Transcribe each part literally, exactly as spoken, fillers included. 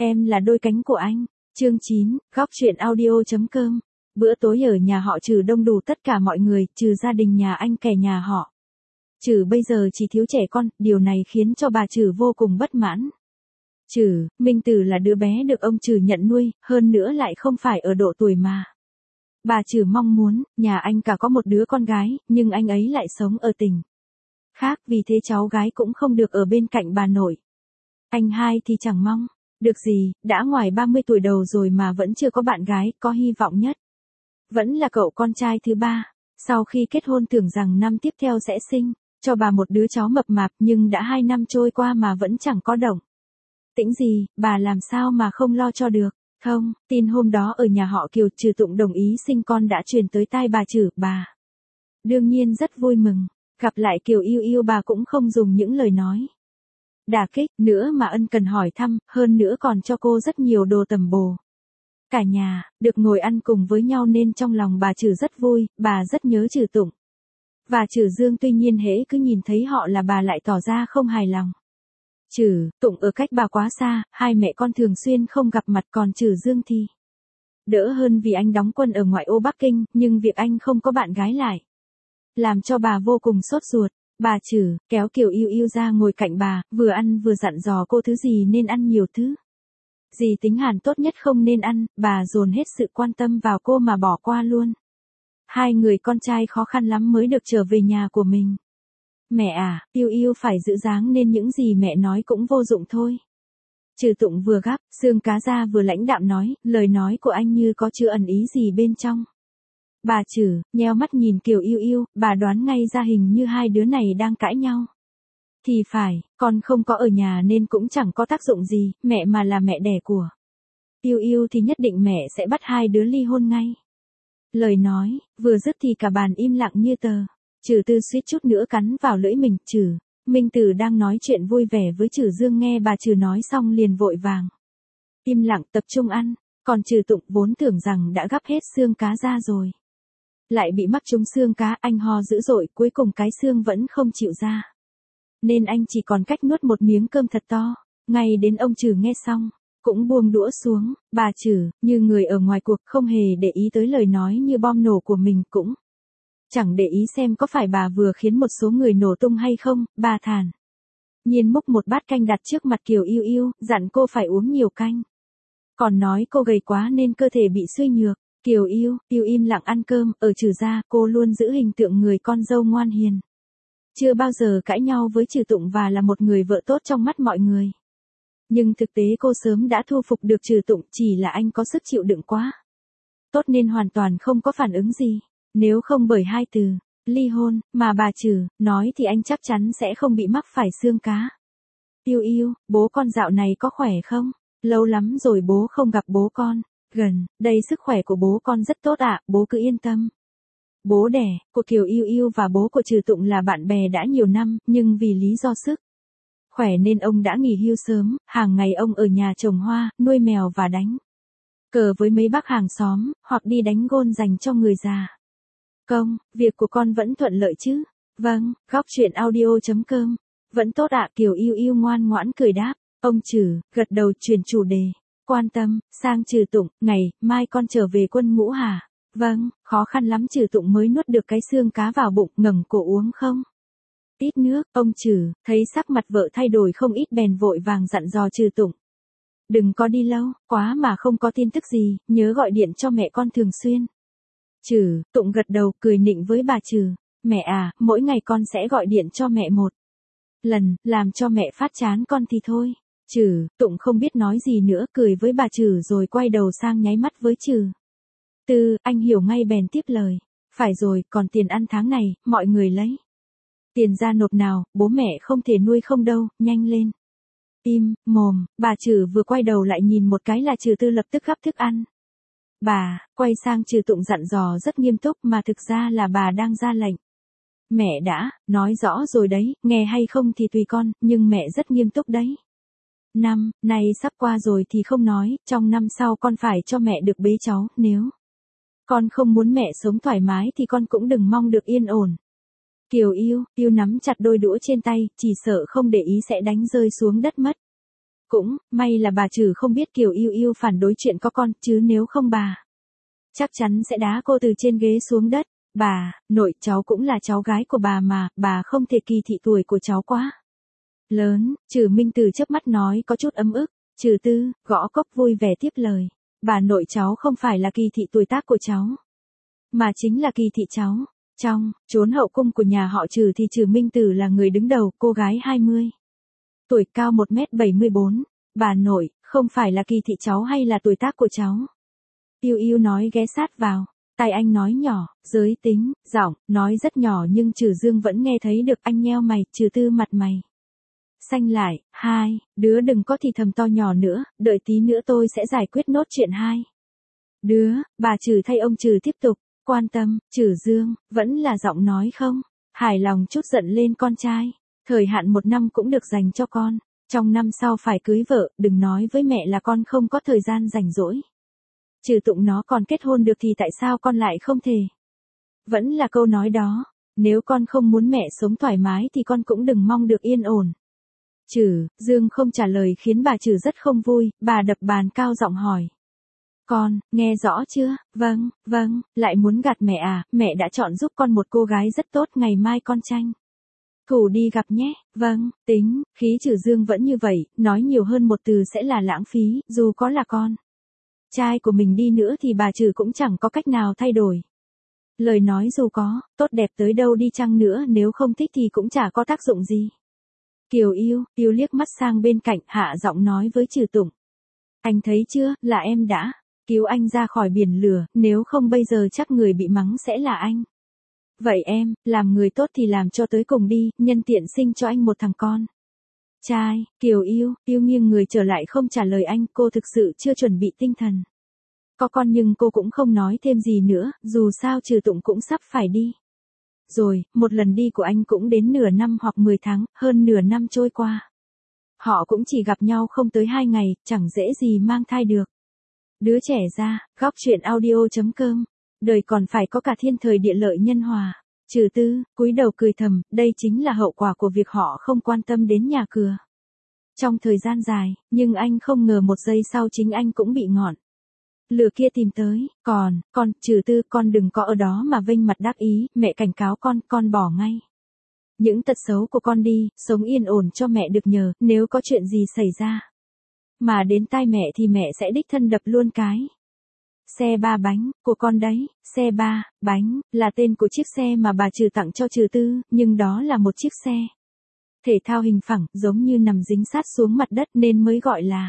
Em là đôi cánh của anh. Chương chín, góc truyện audio.com. Bữa tối ở nhà họ Trừ đông đủ tất cả mọi người, trừ gia đình nhà anh kẻ nhà họ Trừ bây giờ chỉ thiếu trẻ con, điều này khiến cho bà Trừ vô cùng bất mãn. Trừ, Minh Tử là đứa bé được ông Trừ nhận nuôi, hơn nữa lại không phải ở độ tuổi mà bà Trừ mong muốn. Nhà anh cả có một đứa con gái, nhưng anh ấy lại sống ở tỉnh khác, vì thế cháu gái cũng không được ở bên cạnh bà nội. Anh hai thì chẳng mong được gì, đã ngoài ba mươi tuổi đầu rồi mà vẫn chưa có bạn gái, có hy vọng nhất vẫn là cậu con trai thứ ba. Sau khi kết hôn tưởng rằng năm tiếp theo sẽ sinh cho bà một đứa cháu mập mạp, nhưng đã hai năm trôi qua mà vẫn chẳng có động tĩnh gì, bà làm sao mà không lo cho được. Không, tin hôm đó ở nhà họ Kiều Trừ Tụng đồng ý sinh con đã truyền tới tai bà Trừ, bà đương nhiên rất vui mừng. Gặp lại Kiều Yêu Yêu, bà cũng không dùng những lời nói đả kích nữa mà ân cần hỏi thăm, hơn nữa còn cho cô rất nhiều đồ tầm bổ. Cả nhà được ngồi ăn cùng với nhau nên trong lòng bà Trừ rất vui, bà rất nhớ Trừ Tụng và Trừ Dương, tuy nhiên hễ cứ nhìn thấy họ là bà lại tỏ ra không hài lòng. Trừ Tụng ở cách bà quá xa, hai mẹ con thường xuyên không gặp mặt, còn Trừ Dương thì đỡ hơn vì anh đóng quân ở ngoại ô Bắc Kinh, nhưng việc anh không có bạn gái lại làm cho bà vô cùng sốt ruột. Bà Trừ kéo Kiều Yêu Yêu ra ngồi cạnh bà, vừa ăn vừa dặn dò cô thứ gì nên ăn nhiều, thứ gì tính hàn tốt nhất không nên ăn. Bà dồn hết sự quan tâm vào cô mà bỏ qua luôn hai người con trai khó khăn lắm mới được trở về nhà của mình. Mẹ à, Yêu Yêu phải giữ dáng nên những gì mẹ nói cũng vô dụng thôi. Trừ Tụng vừa gắp xương cá ra vừa lãnh đạm nói, lời nói của anh như có chứa ẩn ý gì bên trong. Bà Trừ nheo mắt nhìn Kiều Yêu Yêu, bà đoán ngay ra hình như hai đứa này đang cãi nhau. Thì phải, con không có ở nhà nên cũng chẳng có tác dụng gì, mẹ mà là mẹ đẻ của Yêu Yêu thì nhất định mẹ sẽ bắt hai đứa ly hôn ngay. Lời nói vừa dứt thì cả bàn im lặng như tờ. Trừ Tư suýt chút nữa cắn vào lưỡi mình. Trừ Minh Tử đang nói chuyện vui vẻ với Trừ Dương, nghe bà Trừ nói xong liền vội vàng im lặng tập trung ăn. Còn Trừ Tụng vốn tưởng rằng đã gắp hết xương cá ra rồi, lại bị mắc trúng xương cá, anh ho dữ dội, cuối cùng cái xương vẫn không chịu ra, nên anh chỉ còn cách nuốt một miếng cơm thật to. Ngay đến ông Trừ nghe xong cũng buông đũa xuống. Bà Trừ như người ở ngoài cuộc, không hề để ý tới lời nói như bom nổ của mình, cũng chẳng để ý xem có phải bà vừa khiến một số người nổ tung hay không. Bà thản nhiên múc một bát canh đặt trước mặt Kiều Yêu Yêu, dặn cô phải uống nhiều canh, còn nói cô gầy quá nên cơ thể bị suy nhược. Kiều Yêu Yêu im lặng ăn cơm. Ở Trừ gia, cô luôn giữ hình tượng người con dâu ngoan hiền, chưa bao giờ cãi nhau với Trừ Tụng và là một người vợ tốt trong mắt mọi người. Nhưng thực tế cô sớm đã thu phục được Trừ Tụng, chỉ là anh có sức chịu đựng quá tốt nên hoàn toàn không có phản ứng gì. Nếu không bởi hai từ ly hôn mà bà Trừ nói thì anh chắc chắn sẽ không bị mắc phải xương cá. Yêu Yêu, bố con dạo này có khỏe không? Lâu lắm rồi bố không gặp bố con. Gần đây sức khỏe của bố con rất tốt ạ, bố cứ yên tâm. Bố đẻ của Kiều Yêu Yêu và bố của Trừ Tụng là bạn bè đã nhiều năm, nhưng vì lý do sức khỏe nên ông đã nghỉ hưu sớm. Hàng ngày ông ở nhà trồng hoa, nuôi mèo và đánh cờ với mấy bác hàng xóm, hoặc đi đánh gôn dành cho người già. Công việc của con vẫn thuận lợi chứ? Vâng, góc truyện audio.com. Vẫn tốt ạ. Kiều Yêu Yêu ngoan ngoãn cười đáp. Ông Trừ gật đầu chuyển chủ đề, quan tâm sang Trừ Tụng. Ngày mai con trở về quân ngũ hả? Vâng, khó khăn lắm Trừ Tụng mới nuốt được cái xương cá vào bụng, ngẩng cổ uống không ít nước. Ông Trừ thấy sắc mặt vợ thay đổi không ít bèn vội vàng dặn dò Trừ Tụng, đừng có đi lâu quá mà không có tin tức gì, nhớ gọi điện cho mẹ con thường xuyên. Trừ Tụng gật đầu cười nịnh với bà Trừ, mẹ à, mỗi ngày con sẽ gọi điện cho mẹ một lần, làm cho mẹ phát chán con thì thôi. Trừ Tụng không biết nói gì nữa, cười với bà Trừ rồi quay đầu sang nháy mắt với Trừ Tư. Anh hiểu ngay bèn tiếp lời, phải rồi, còn tiền ăn tháng này, mọi người lấy tiền ra nộp nào, bố mẹ không thể nuôi không đâu, nhanh lên. Im mồm. Bà Trừ vừa quay đầu lại nhìn một cái là Trừ Tư lập tức gắp thức ăn. Bà quay sang Trừ Tụng dặn dò rất nghiêm túc, mà thực ra là bà đang ra lệnh. Mẹ đã nói rõ rồi đấy, nghe hay không thì tùy con, nhưng mẹ rất nghiêm túc đấy. Năm nay sắp qua rồi thì không nói, trong năm sau con phải cho mẹ được bế cháu, nếu con không muốn mẹ sống thoải mái thì con cũng đừng mong được yên ổn. Kiều Yêu Yêu nắm chặt đôi đũa trên tay, chỉ sợ không để ý sẽ đánh rơi xuống đất mất. Cũng, may là bà Trử không biết Kiều Yêu Yêu phản đối chuyện có con, chứ nếu không bà chắc chắn sẽ đá cô từ trên ghế xuống đất. Bà, nội, cháu cũng là cháu gái của bà mà, bà không thể kỳ thị tuổi của cháu quá lớn. Trử Minh Từ chớp mắt nói có chút ấm ức. Trừ Tư, gõ cốc vui vẻ tiếp lời. Bà nội, cháu không phải là kỳ thị tuổi tác của cháu, mà chính là kỳ thị cháu. Trong chốn hậu cung của nhà họ Trừ thì Trừ Minh Từ là người đứng đầu, cô gái hai mươi tuổi, cao một mét bảy mươi bốn. Bà nội, không phải là kỳ thị cháu hay là tuổi tác của cháu. Yêu Yêu nói ghé sát vào tai anh nói nhỏ, giới tính, giọng, nói rất nhỏ nhưng Trừ Dương vẫn nghe thấy được. Anh nheo mày, Trừ Tư mặt mày xanh lại. Hai, đứa đừng có thì thầm to nhỏ nữa, đợi tí nữa tôi sẽ giải quyết nốt chuyện hai đứa. Bà Trừ thay ông Trừ tiếp tục quan tâm. Trừ Dương vẫn là giọng nói không hài lòng chút giận lên con trai. Thời hạn một năm cũng được dành cho con, trong năm sau phải cưới vợ, đừng nói với mẹ là con không có thời gian rảnh rỗi. Trừ Tụng nó còn kết hôn được thì tại sao con lại không thể? Vẫn là câu nói đó, nếu con không muốn mẹ sống thoải mái thì con cũng đừng mong được yên ổn. Trừ Dương không trả lời khiến bà Trừ rất không vui, bà đập bàn cao giọng hỏi. Con, nghe rõ chưa? Vâng, vâng, lại muốn gạt mẹ à, mẹ đã chọn giúp con một cô gái rất tốt, ngày mai con tranh thủ đi gặp nhé. Vâng, tính, khí Trừ Dương vẫn như vậy, nói nhiều hơn một từ sẽ là lãng phí, dù có là con trai của mình đi nữa thì bà Trừ cũng chẳng có cách nào thay đổi. Lời nói dù có tốt đẹp tới đâu đi chăng nữa, nếu không thích thì cũng chả có tác dụng gì. Kiều Yêu, Yêu liếc mắt sang bên cạnh, hạ giọng nói với Trừ Tụng. Anh thấy chưa, là em đã cứu anh ra khỏi biển lửa, nếu không bây giờ chắc người bị mắng sẽ là anh. Vậy em, làm người tốt thì làm cho tới cùng đi, nhân tiện sinh cho anh một thằng con trai. Kiều Yêu, Yêu nghiêng người trở lại không trả lời anh, cô thực sự chưa chuẩn bị tinh thần có con, nhưng cô cũng không nói thêm gì nữa, dù sao Trừ Tụng cũng sắp phải đi rồi. Một lần đi của anh cũng đến nửa năm hoặc mười tháng, hơn nửa năm trôi qua. Họ cũng chỉ gặp nhau không tới hai ngày, chẳng dễ gì mang thai được đứa trẻ ra. Góc truyện audio chấm com. Đời còn phải có cả thiên thời địa lợi nhân hòa. Trừ Tư cúi đầu cười thầm, đây chính là hậu quả của việc họ không quan tâm đến nhà cửa trong thời gian dài, nhưng anh không ngờ một giây sau chính anh cũng bị ngọn lửa kia tìm tới. Còn, con, Trừ Tư, con đừng có ở đó mà vênh mặt đắc ý, mẹ cảnh cáo con, con bỏ ngay những tật xấu của con đi, sống yên ổn cho mẹ được nhờ, nếu có chuyện gì xảy ra mà đến tai mẹ thì mẹ sẽ đích thân đập luôn cái xe ba bánh của con đấy. Xe ba bánh là tên của chiếc xe mà bà Trừ tặng cho Trừ Tư, nhưng đó là một chiếc xe thể thao hình phẳng, giống như nằm dính sát xuống mặt đất nên mới gọi là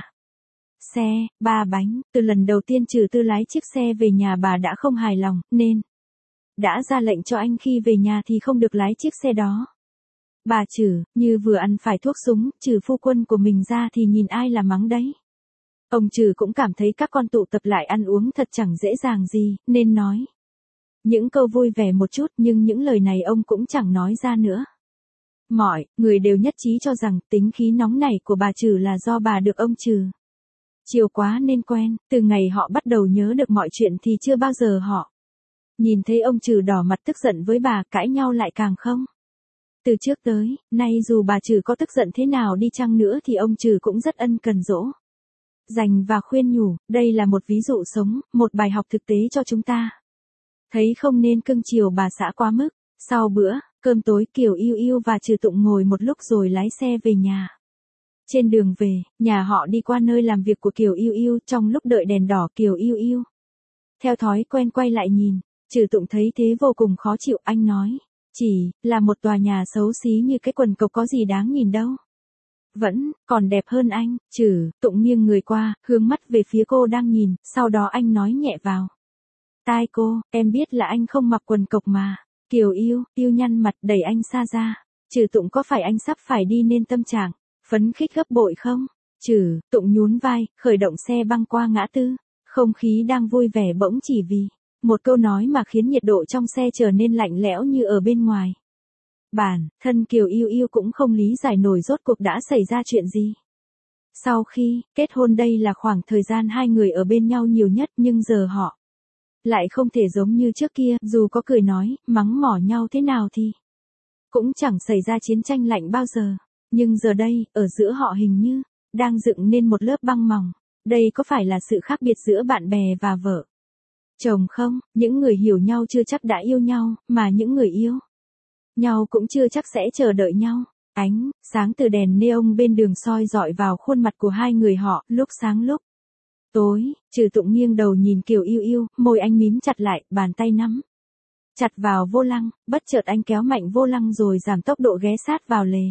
xe ba bánh. Từ lần đầu tiên Trừ Tư lái chiếc xe về nhà, bà đã không hài lòng, nên đã ra lệnh cho anh khi về nhà thì không được lái chiếc xe đó. Bà Trừ như vừa ăn phải thuốc súng, trừ phu quân của mình ra thì nhìn ai là mắng đấy. Ông Trừ cũng cảm thấy các con tụ tập lại ăn uống thật chẳng dễ dàng gì, nên nói những câu vui vẻ một chút, nhưng những lời này ông cũng chẳng nói ra nữa. Mọi người đều nhất trí cho rằng tính khí nóng nảy của bà Trừ là do bà được ông Trừ chiều quá nên quen. Từ ngày họ bắt đầu nhớ được mọi chuyện thì chưa bao giờ họ nhìn thấy ông Trừ đỏ mặt tức giận với bà, cãi nhau lại càng không. Từ trước tới nay dù bà Trừ có tức giận thế nào đi chăng nữa thì ông Trừ cũng rất ân cần dỗ dành và khuyên nhủ. Đây là một ví dụ sống, một bài học thực tế cho chúng ta thấy không nên cưng chiều bà xã quá mức. Sau bữa cơm tối, Kiều Yêu Yêu và Trừ Tụng ngồi một lúc rồi lái xe về nhà. Trên đường về, nhà họ đi qua nơi làm việc của Kiều Yêu Yêu. Trong lúc đợi đèn đỏ, Kiều Yêu Yêu theo thói quen quay lại nhìn. Trừ Tụng thấy thế vô cùng khó chịu, anh nói, chỉ là một tòa nhà xấu xí như cái quần cộc có gì đáng nhìn đâu. Vẫn còn đẹp hơn anh. Trừ Tụng nghiêng người qua, hướng mắt về phía cô đang nhìn, sau đó anh nói nhẹ vào tai cô, em biết là anh không mặc quần cộc mà. Kiều Yêu Yêu nhăn mặt đẩy anh xa ra. Trừ Tụng có phải anh sắp phải đi nên tâm trạng phấn khích gấp bội không? Trừ Tụng nhún vai, khởi động xe băng qua ngã tư. Không khí đang vui vẻ bỗng chỉ vì một câu nói mà khiến nhiệt độ trong xe trở nên lạnh lẽo như ở bên ngoài. Bản thân Kiều Yêu Yêu cũng không lý giải nổi rốt cuộc đã xảy ra chuyện gì. Sau khi kết hôn, đây là khoảng thời gian hai người ở bên nhau nhiều nhất, nhưng giờ họ lại không thể giống như trước kia, dù có cười nói, mắng mỏ nhau thế nào thì cũng chẳng xảy ra chiến tranh lạnh bao giờ. Nhưng giờ đây, ở giữa họ hình như đang dựng nên một lớp băng mỏng. Đây có phải là sự khác biệt giữa bạn bè và vợ chồng không? Những người hiểu nhau chưa chắc đã yêu nhau, mà những người yêu nhau cũng chưa chắc sẽ chờ đợi nhau. Ánh sáng từ đèn neon bên đường soi rọi vào khuôn mặt của hai người họ, lúc sáng lúc tối. Trừ Tụng nghiêng đầu nhìn Kiều Yêu Yêu, môi anh mím chặt lại, bàn tay nắm chặt vào vô lăng, bất chợt anh kéo mạnh vô lăng rồi giảm tốc độ ghé sát vào lề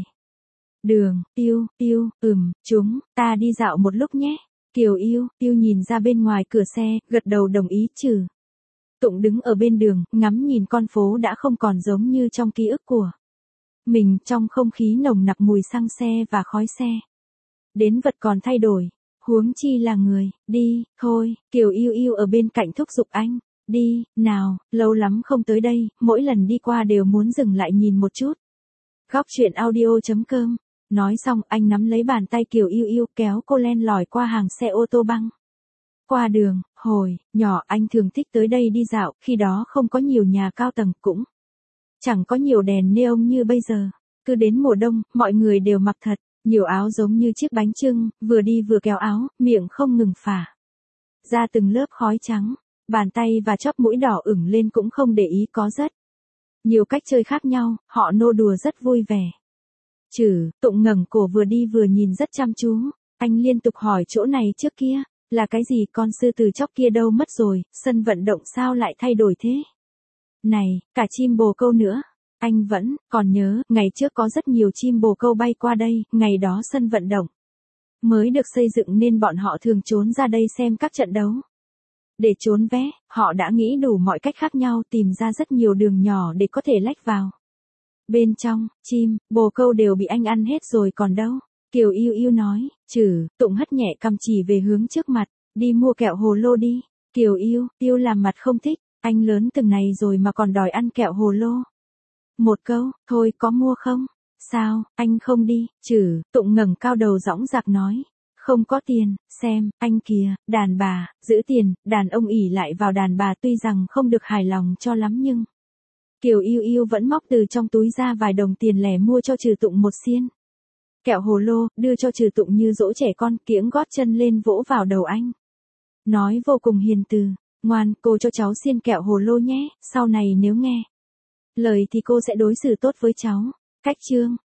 đường. Yêu, Yêu, ừm, chúng ta đi dạo một lúc nhé. Kiều Yêu Yêu nhìn ra bên ngoài cửa xe, gật đầu đồng ý. Trừ Tụng đứng ở bên đường, ngắm nhìn con phố đã không còn giống như trong ký ức của mình, trong không khí nồng nặc mùi xăng xe và khói xe. Đến vật còn thay đổi, huống chi là người. Đi, thôi. Kiều Yêu Yêu ở bên cạnh thúc giục anh. Đi, nào, lâu lắm không tới đây, mỗi lần đi qua đều muốn dừng lại nhìn một chút. Góc truyện audio chấm com. Nói xong, anh nắm lấy bàn tay Kiều Yêu Yêu, kéo cô len lỏi qua hàng xe ô tô băng qua đường. Hồi nhỏ anh thường thích tới đây đi dạo, khi đó không có nhiều nhà cao tầng, cũng chẳng có nhiều đèn neon như bây giờ. Cứ đến mùa đông, mọi người đều mặc thật nhiều áo giống như chiếc bánh chưng, vừa đi vừa kéo áo, miệng không ngừng phả ra từng lớp khói trắng. Bàn tay và chóp mũi đỏ ửng lên cũng không để ý, có rất nhiều cách chơi khác nhau, họ nô đùa rất vui vẻ. Trừ Tụng ngẩng cổ vừa đi vừa nhìn rất chăm chú. Anh liên tục hỏi chỗ này trước kia là cái gì, con sư tử chóc kia đâu mất rồi, sân vận động sao lại thay đổi thế này, cả chim bồ câu nữa. Anh vẫn còn nhớ, ngày trước có rất nhiều chim bồ câu bay qua đây, ngày đó sân vận động mới được xây dựng nên bọn họ thường trốn ra đây xem các trận đấu. Để trốn vé, họ đã nghĩ đủ mọi cách khác nhau, tìm ra rất nhiều đường nhỏ để có thể lách vào bên trong. Chim bồ câu đều bị anh ăn hết rồi còn đâu. Kiều Yêu Yêu nói. Trừ Tụng hất nhẹ cằm chỉ về hướng trước mặt. Đi mua kẹo hồ lô đi. Kiều Yêu Yêu làm mặt không thích. Anh lớn từng này rồi mà còn đòi ăn kẹo hồ lô. Một câu, thôi có mua không? Sao, anh không đi? Trừ Tụng ngẩng cao đầu dõng dạc nói. Không có tiền, xem, anh kìa, đàn bà, giữ tiền, đàn ông ỷ lại vào đàn bà tuy rằng không được hài lòng cho lắm nhưng Kiều Yêu Yêu vẫn móc từ trong túi ra vài đồng tiền lẻ mua cho Trừ Tụng một xiên kẹo hồ lô, đưa cho Trừ Tụng như dỗ trẻ con, kiễng gót chân lên vỗ vào đầu anh. Nói vô cùng hiền từ. Ngoan, cô cho cháu xiên kẹo hồ lô nhé, sau này nếu nghe lời thì cô sẽ đối xử tốt với cháu. Cách chương